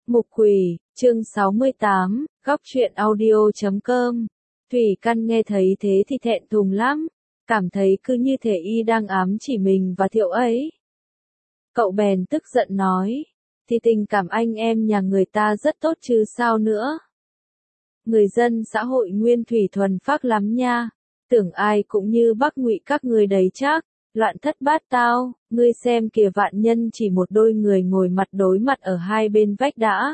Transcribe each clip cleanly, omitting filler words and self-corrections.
Mục Quỷ, chương 68, góc truyện audio.com. Thủy Căn nghe thấy thế thì thẹn thùng lắm, cảm thấy cứ như thể y đang ám chỉ mình và Thiệu ấy. Cậu bèn tức giận nói, thì tình cảm anh em nhà người ta rất tốt chứ sao nữa. Người dân xã hội nguyên thủy thuần phác lắm nha, tưởng ai cũng như Bắc Ngụy các người đấy chắc. Loạn thất bát tao, ngươi xem kìa, vạn nhân chỉ một đôi người ngồi mặt đối mặt ở hai bên vách đã.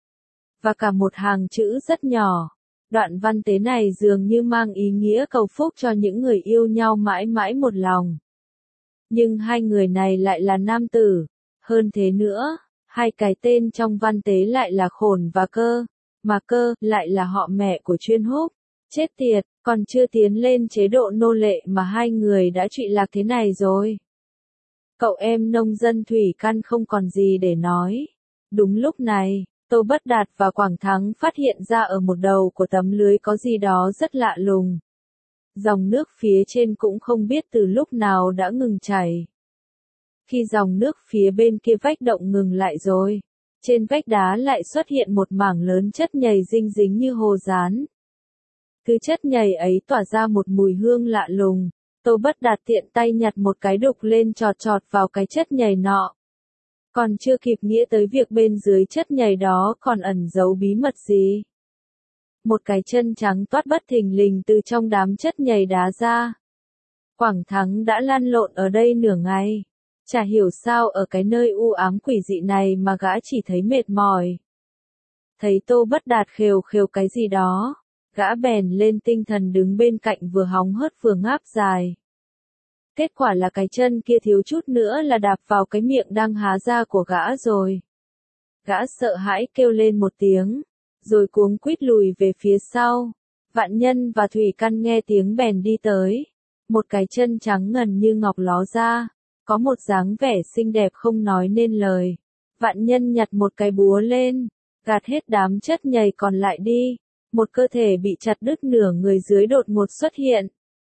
Và cả một hàng chữ rất nhỏ. Đoạn văn tế này dường như mang ý nghĩa cầu phúc cho những người yêu nhau mãi mãi một lòng. Nhưng hai người này lại là nam tử. Hơn thế nữa, hai cái tên trong văn tế lại là Khổn và Cơ, mà Cơ lại là họ mẹ của Chuyên Húc. Chết tiệt, còn chưa tiến lên chế độ nô lệ mà hai người đã trụy lạc thế này rồi. Cậu em nông dân Thủy Căn không còn gì để nói. Đúng lúc này, Tô Bất Đạt và Quảng Thắng phát hiện ra ở một đầu của tấm lưới có gì đó rất lạ lùng. Dòng nước phía trên cũng không biết từ lúc nào đã ngừng chảy. Khi dòng nước phía bên kia vách động ngừng lại rồi, trên vách đá lại xuất hiện một mảng lớn chất nhầy dinh dính như hồ dán. Thứ chất nhầy ấy tỏa ra một mùi hương lạ lùng. Tô Bất Đạt tiện tay nhặt một cái đục lên chọt chọt vào cái chất nhầy nọ. Còn chưa kịp nghĩa tới việc bên dưới chất nhầy đó còn ẩn giấu bí mật gì. Một cái chân trắng toát bất thình lình từ trong đám chất nhầy đá ra. Quảng Thắng đã lăn lộn ở đây nửa ngày. Chả hiểu sao ở cái nơi u ám quỷ dị này mà gã chỉ thấy mệt mỏi. Thấy Tô Bất Đạt khều khều cái gì đó, gã bèn lên tinh thần đứng bên cạnh vừa hóng hớt vừa ngáp dài. Kết quả là cái chân kia thiếu chút nữa là đạp vào cái miệng đang há ra của gã rồi. Gã sợ hãi kêu lên một tiếng, rồi cuống quýt lùi về phía sau. Vạn Nhân và Thủy Căn nghe tiếng bèn đi tới. Một cái chân trắng ngần như ngọc ló ra, có một dáng vẻ xinh đẹp không nói nên lời. Vạn Nhân nhặt một cái búa lên, gạt hết đám chất nhầy còn lại đi. Một cơ thể bị chặt đứt nửa người dưới đột ngột xuất hiện.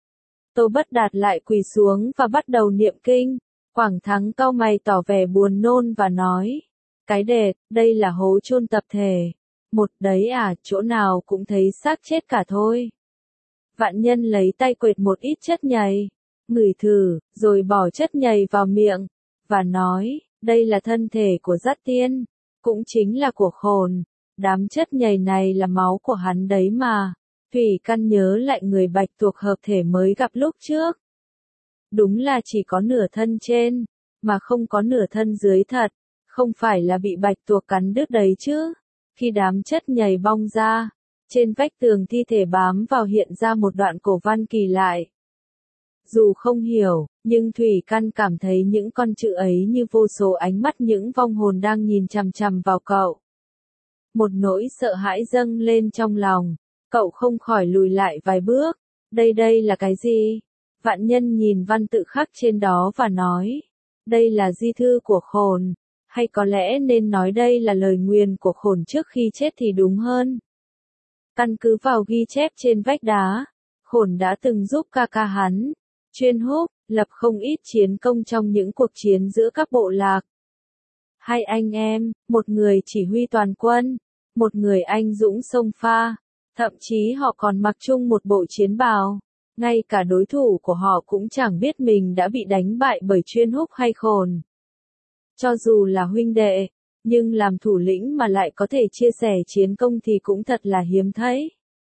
Tô Bất Đạt lại quỳ xuống và bắt đầu niệm kinh. Quảng Thắng cau mày tỏ vẻ buồn nôn và nói, cái đệt, đây là hố chôn tập thể. Một đấy à, chỗ nào cũng thấy xác chết cả thôi. Vạn Nhân lấy tay quệt một ít chất nhầy, ngửi thử, rồi bỏ chất nhầy vào miệng, và nói, đây là thân thể của Dát Tiên, cũng chính là của Khổn. Đám chất nhầy này là máu của hắn đấy mà. Thủy Căn nhớ lại người bạch tuộc hợp thể mới gặp lúc trước. Đúng là chỉ có nửa thân trên, mà không có nửa thân dưới thật. Không phải là bị bạch tuộc cắn đứt đấy chứ. Khi đám chất nhầy bong ra, trên vách tường thi thể bám vào hiện ra một đoạn cổ văn kỳ lại. Dù không hiểu, nhưng Thủy Căn cảm thấy những con chữ ấy như vô số ánh mắt những vong hồn đang nhìn chằm chằm vào cậu. Một nỗi sợ hãi dâng lên trong lòng, cậu không khỏi lùi lại vài bước. Đây là cái gì? Vạn Nhân nhìn văn tự khắc trên đó và nói, đây là di thư của Khổn, hay có lẽ nên nói đây là lời nguyền của Khổn trước khi chết thì đúng hơn. Căn cứ vào ghi chép trên vách đá, Khổn đã từng giúp ca hắn, Chuyên Húc, lập không ít chiến công trong những cuộc chiến giữa các bộ lạc. Hai anh em, một người chỉ huy toàn quân, một người anh dũng xông pha, thậm chí họ còn mặc chung một bộ chiến bào. Ngay cả đối thủ của họ cũng chẳng biết mình đã bị đánh bại bởi Chuyên Húc hay Khổn. Cho dù là huynh đệ, nhưng làm thủ lĩnh mà lại có thể chia sẻ chiến công thì cũng thật là hiếm thấy.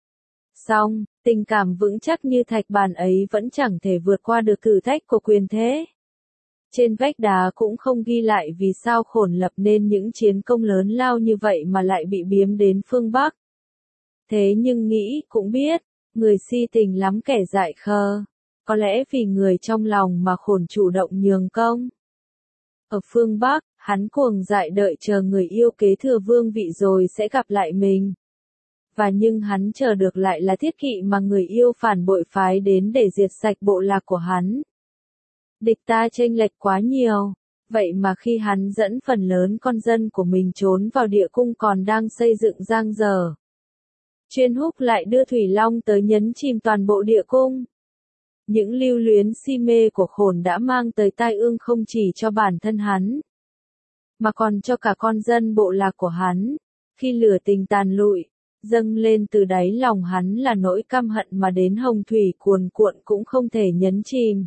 Song, tình cảm vững chắc như thạch bàn ấy vẫn chẳng thể vượt qua được thử thách của quyền thế. Trên vách đá cũng không ghi lại vì sao Khổn lập nên những chiến công lớn lao như vậy mà lại bị biếm đến phương Bắc. Thế nhưng nghĩ cũng biết, người si tình lắm kẻ dại khờ. Có lẽ vì người trong lòng mà Khổn chủ động nhường công. Ở phương Bắc, hắn cuồng dại đợi chờ người yêu kế thừa vương vị rồi sẽ gặp lại mình. Và nhưng hắn chờ được lại là thiết kỵ mà người yêu phản bội phái đến để diệt sạch bộ lạc của hắn. Địch ta chênh lệch quá nhiều, vậy mà khi hắn dẫn phần lớn con dân của mình trốn vào địa cung còn đang xây dựng dang dở. Chuyên Húc lại đưa Thủy Long tới nhấn chìm toàn bộ địa cung. Những lưu luyến si mê của Khổn đã mang tới tai ương không chỉ cho bản thân hắn. mà còn cho cả con dân bộ lạc của hắn. Khi lửa tình tàn lụi, dâng lên từ đáy lòng hắn là nỗi căm hận mà đến hồng thủy cuồn cuộn cũng không thể nhấn chìm.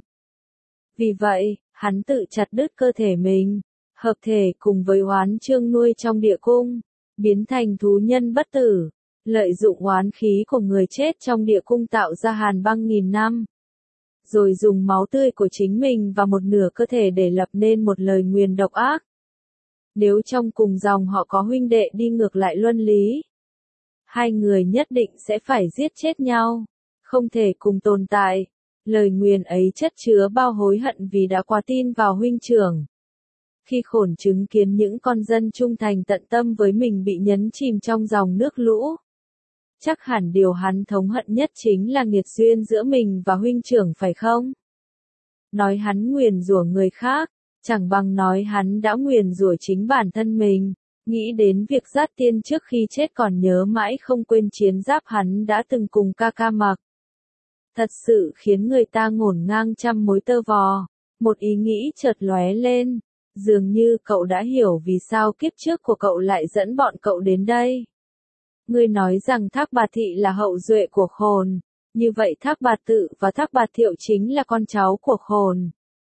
Vì vậy, hắn tự chặt đứt cơ thể mình, hợp thể cùng với oán chương nuôi trong địa cung, biến thành thú nhân bất tử, lợi dụng oán khí của người chết trong địa cung tạo ra hàn băng nghìn năm. Rồi dùng máu tươi của chính mình và một nửa cơ thể để lập nên một lời nguyền độc ác. Nếu trong cùng dòng họ có huynh đệ đi ngược lại luân lý, hai người nhất định sẽ phải giết chết nhau, không thể cùng tồn tại. Lời nguyền ấy chất chứa bao hối hận vì đã quá tin vào huynh trưởng. Khi Khổn chứng kiến những con dân trung thành tận tâm với mình bị nhấn chìm trong dòng nước lũ, chắc hẳn điều hắn thống hận nhất chính là nghiệt duyên giữa mình và huynh trưởng phải không? Nói hắn nguyền rủa người khác, chẳng bằng nói hắn đã nguyền rủa chính bản thân mình. Nghĩ đến việc Dát Tiên trước khi chết còn nhớ mãi không quên chiến giáp hắn đã từng cùng ca ca mặc. Thật sự khiến người ta ngổn ngang trăm mối tơ vò. Một ý nghĩ chợt lóe lên, dường như cậu đã hiểu vì sao kiếp trước của cậu lại dẫn bọn cậu đến đây. Ngươi nói rằng Thác Bạt Thị là hậu duệ của Khồn, như vậy Thác Bạt Tự và Thác Bạt Thiệu chính là con cháu của Khồn.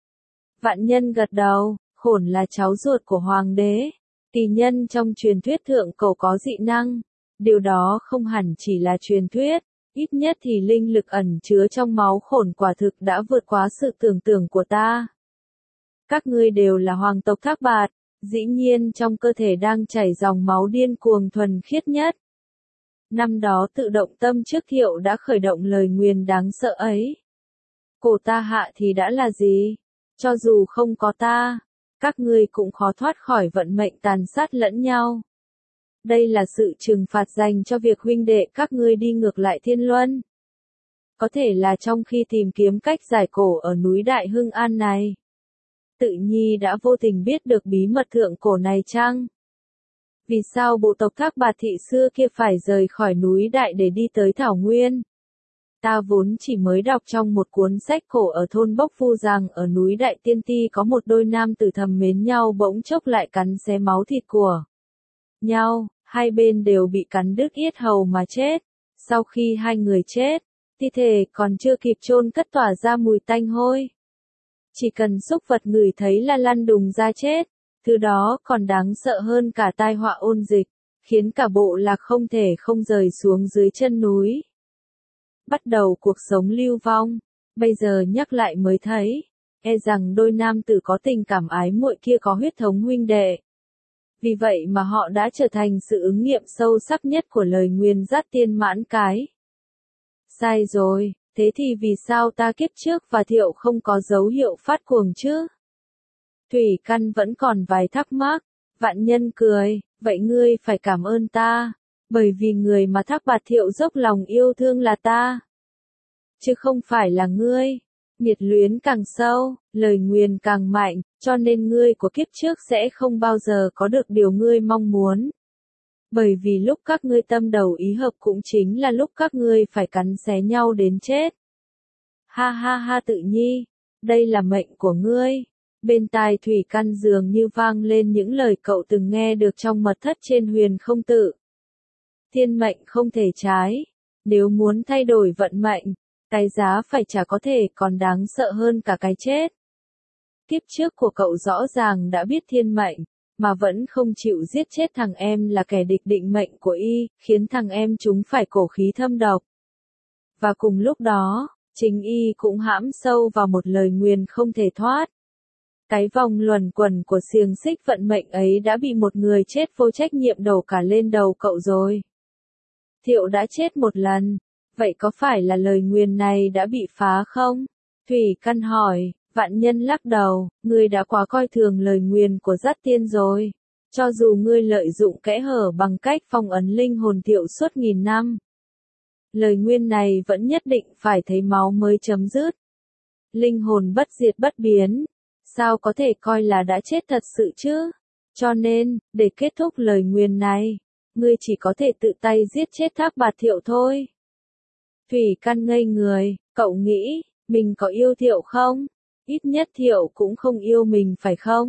Vạn Nhân gật đầu, Khổn là cháu ruột của hoàng đế. Kỳ nhân trong truyền thuyết thượng cổ có dị năng, điều đó không hẳn chỉ là truyền thuyết, ít nhất thì linh lực ẩn chứa trong máu Khổn quả thực đã vượt quá sự tưởng tượng của ta. Các ngươi đều là hoàng tộc Thác Bạt, dĩ nhiên trong cơ thể đang chảy dòng máu điên cuồng thuần khiết nhất. Năm đó tự động tâm trước Thiệu đã khởi động lời nguyền đáng sợ ấy. Cổ ta hạ thì đã là gì? Cho dù không có ta, các ngươi cũng khó thoát khỏi vận mệnh tàn sát lẫn nhau. Đây là sự trừng phạt dành cho việc huynh đệ các ngươi đi ngược lại thiên luân. Có thể là trong khi tìm kiếm cách giải cổ ở núi Đại Hưng An này, Tự Nhi đã vô tình biết được bí mật thượng cổ này chăng? Vì sao bộ tộc Thác Bạt Thị xưa kia phải rời khỏi núi Đại để đi tới Thảo Nguyên? Ta vốn chỉ mới đọc trong một cuốn sách cổ ở thôn Bốc Phu rằng ở núi Đại Tiên Ti có một đôi nam tử thầm mến nhau bỗng chốc lại cắn xé máu thịt của nhau, hai bên đều bị cắn đứt yết hầu mà chết. Sau khi hai người chết, thi thể còn chưa kịp chôn cất tỏa ra mùi tanh hôi. Chỉ cần súc vật ngửi thấy là lăn đùng ra chết, thứ đó còn đáng sợ hơn cả tai họa ôn dịch, khiến cả bộ lạc không thể không rời xuống dưới chân núi. Bắt đầu cuộc sống lưu vong, bây giờ nhắc lại mới thấy, e rằng đôi nam tử có tình cảm ái muội kia có huyết thống huynh đệ. Vì vậy mà họ đã trở thành sự ứng nghiệm sâu sắc nhất của lời nguyền Dát Tiên mãn cái. Sai rồi, thế thì vì sao ta kiếp trước và Thiệu không có dấu hiệu phát cuồng chứ? Thủy Căn vẫn còn vài thắc mắc, Vạn Nhân cười, vậy ngươi phải cảm ơn ta, bởi vì người mà Thác Bạt Thiệu dốc lòng yêu thương là ta, chứ không phải là ngươi. Nhiệt luyến càng sâu, lời nguyền càng mạnh, cho nên ngươi của kiếp trước sẽ không bao giờ có được điều ngươi mong muốn. Bởi vì lúc các ngươi tâm đầu ý hợp cũng chính là lúc các ngươi phải cắn xé nhau đến chết. Ha ha ha Tự Nhi, đây là mệnh của ngươi. Bên tai Thủy Căn dường như vang lên những lời cậu từng nghe được trong mật thất trên Huyền Không Tự. Thiên mệnh không thể trái, nếu muốn thay đổi vận mệnh, cái giá phải trả có thể còn đáng sợ hơn cả cái chết. Kiếp trước của cậu rõ ràng đã biết thiên mệnh, mà vẫn không chịu giết chết thằng em là kẻ địch định mệnh của y, khiến thằng em chúng phải cổ khí thâm độc. Và cùng lúc đó, chính y cũng hãm sâu vào một lời nguyền không thể thoát. Cái vòng luẩn quẩn của xiềng xích vận mệnh ấy đã bị một người chết vô trách nhiệm đổ cả lên đầu cậu rồi. Thiệu đã chết một lần, vậy có phải là lời nguyền này đã bị phá không? Thủy Căn hỏi. Vạn Nhân lắc đầu, ngươi đã quá coi thường lời nguyền của Dát Tiên rồi. Cho dù ngươi lợi dụng kẽ hở bằng cách phong ấn linh hồn Thiệu suốt nghìn năm, lời nguyền này vẫn nhất định phải thấy máu mới chấm dứt. Linh hồn bất diệt bất biến, sao có thể coi là đã chết thật sự chứ? Cho nên, để kết thúc lời nguyền này, ngươi chỉ có thể tự tay giết chết Thác Bạt Thiệu thôi. Thủy Căn ngây người, cậu nghĩ, mình có yêu Thiệu không? Ít nhất Thiệu cũng không yêu mình phải không?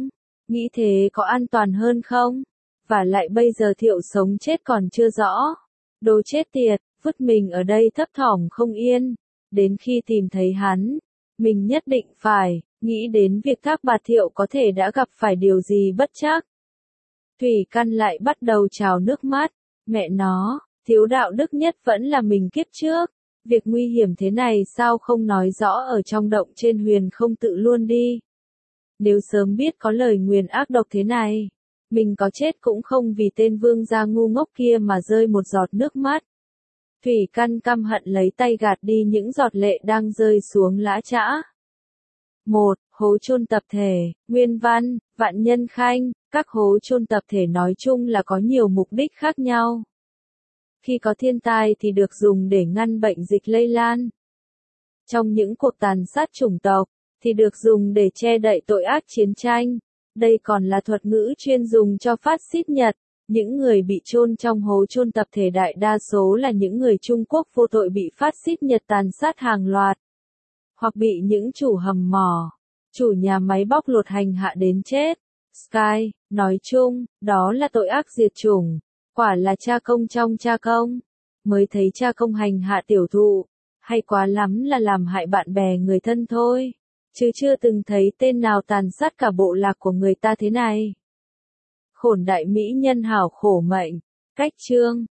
Nghĩ thế có an toàn hơn không? Và lại bây giờ Thiệu sống chết còn chưa rõ. Đồ chết tiệt, vứt mình ở đây thấp thỏm không yên. Đến khi tìm thấy hắn, mình nhất định phải nghĩ đến việc Thác Bạt Thiệu có thể đã gặp phải điều gì bất trắc. Thủy Căn lại bắt đầu trào nước mắt. Mẹ nó, thiếu đạo đức nhất vẫn là mình kiếp trước. Việc nguy hiểm thế này sao không nói rõ ở trong động trên huyền không tự luôn đi. Nếu sớm biết có lời nguyền ác độc thế này, mình có chết cũng không vì tên vương gia ngu ngốc kia mà rơi một giọt nước mắt. Thủy Căn căm hận lấy tay gạt đi những giọt lệ đang rơi xuống lã chã. 1. Hố chôn tập thể, nguyên văn, Vạn Nhân Khanh, các hố chôn tập thể nói chung là có nhiều mục đích khác nhau. Khi có thiên tai thì được dùng để ngăn bệnh dịch lây lan. Trong những cuộc tàn sát chủng tộc, thì được dùng để che đậy tội ác chiến tranh. Đây còn là thuật ngữ chuyên dùng cho phát xít Nhật. Những người bị chôn trong hố chôn tập thể đại đa số là những người Trung Quốc vô tội bị phát xít Nhật tàn sát hàng loạt. Hoặc bị những chủ hầm mỏ, chủ nhà máy bóc lột hành hạ đến chết. Sky, nói chung, đó là tội ác diệt chủng. Quả là cha công trong cha công. Mới thấy cha công hành hạ tiểu thụ. Hay quá lắm là làm hại bạn bè người thân thôi. Chứ chưa từng thấy tên nào tàn sát cả bộ lạc của người ta thế này. Khổn đại mỹ nhân hảo khổ mệnh. Cách chương